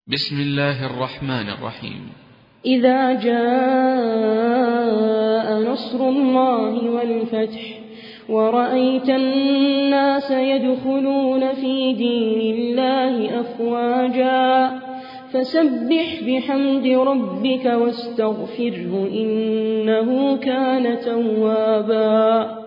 بسم الله الرحمن الرحيم. إذا جاء نصر الله والفتح ورأيت الناس يدخلون في دين الله أفواجا فسبح بحمد ربك واستغفره إنه كان توابا.